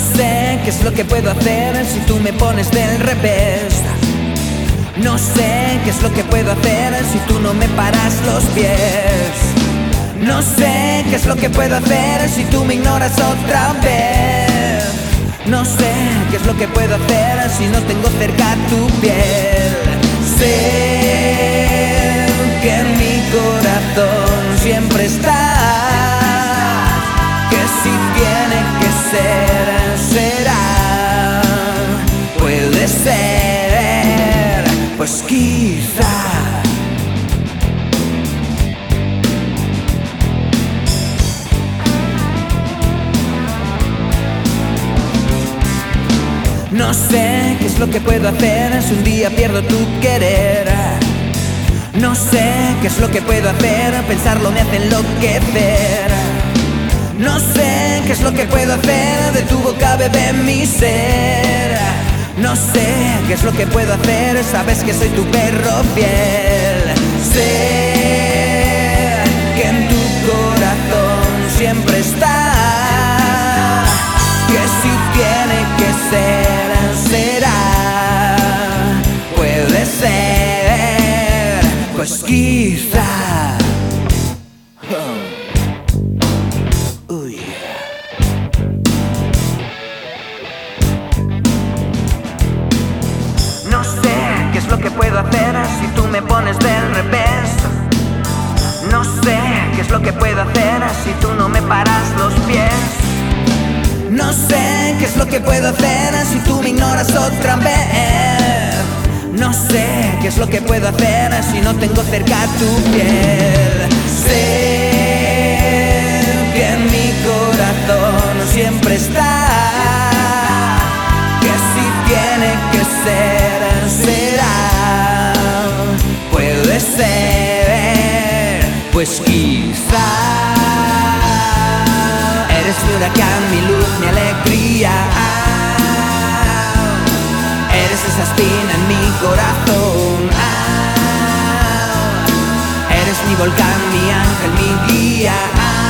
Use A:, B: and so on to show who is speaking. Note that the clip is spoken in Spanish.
A: sé qué es lo que puedo hacer si tú me pones del revés. No sé qué es lo que puedo hacer si tú no me paras los pies. No sé qué es lo que puedo hacer si tú me ignoras otra vez. No sé qué es lo que puedo hacer si no tengo cerca tu piel. Sé que en mi corazón siempre estás, que si tiene que ser, será. Puede ser, pues quizá. No sé qué es lo que puedo hacer si un día pierdo tu querer. No sé qué es lo que puedo hacer, pensarlo me hace enloquecer. No sé qué es lo que puedo hacer, de tu boca bebe mi ser. No sé qué es lo que puedo hacer, sabes que soy tu perro fiel. Sé que en tu corazón siempre está, que si tiene que ser, será. Puede ser, pues quizá. No sé qué es lo que puedo hacer si tú me pones del revés. No sé qué es lo que puedo hacer si tú no me paras los pies. No sé qué es lo que puedo hacer si tú me ignoras otra vez. No sé qué es lo que puedo hacer si no tengo cerca tu piel. Sé que en mi corazón siempre está, que si tiene que ser, será. Puede ser, pues quizá. Eres mi huracán, mi luz, mi alegría. Eres esa espina en mi corazón. Eres mi volcán, mi ángel, mi guía.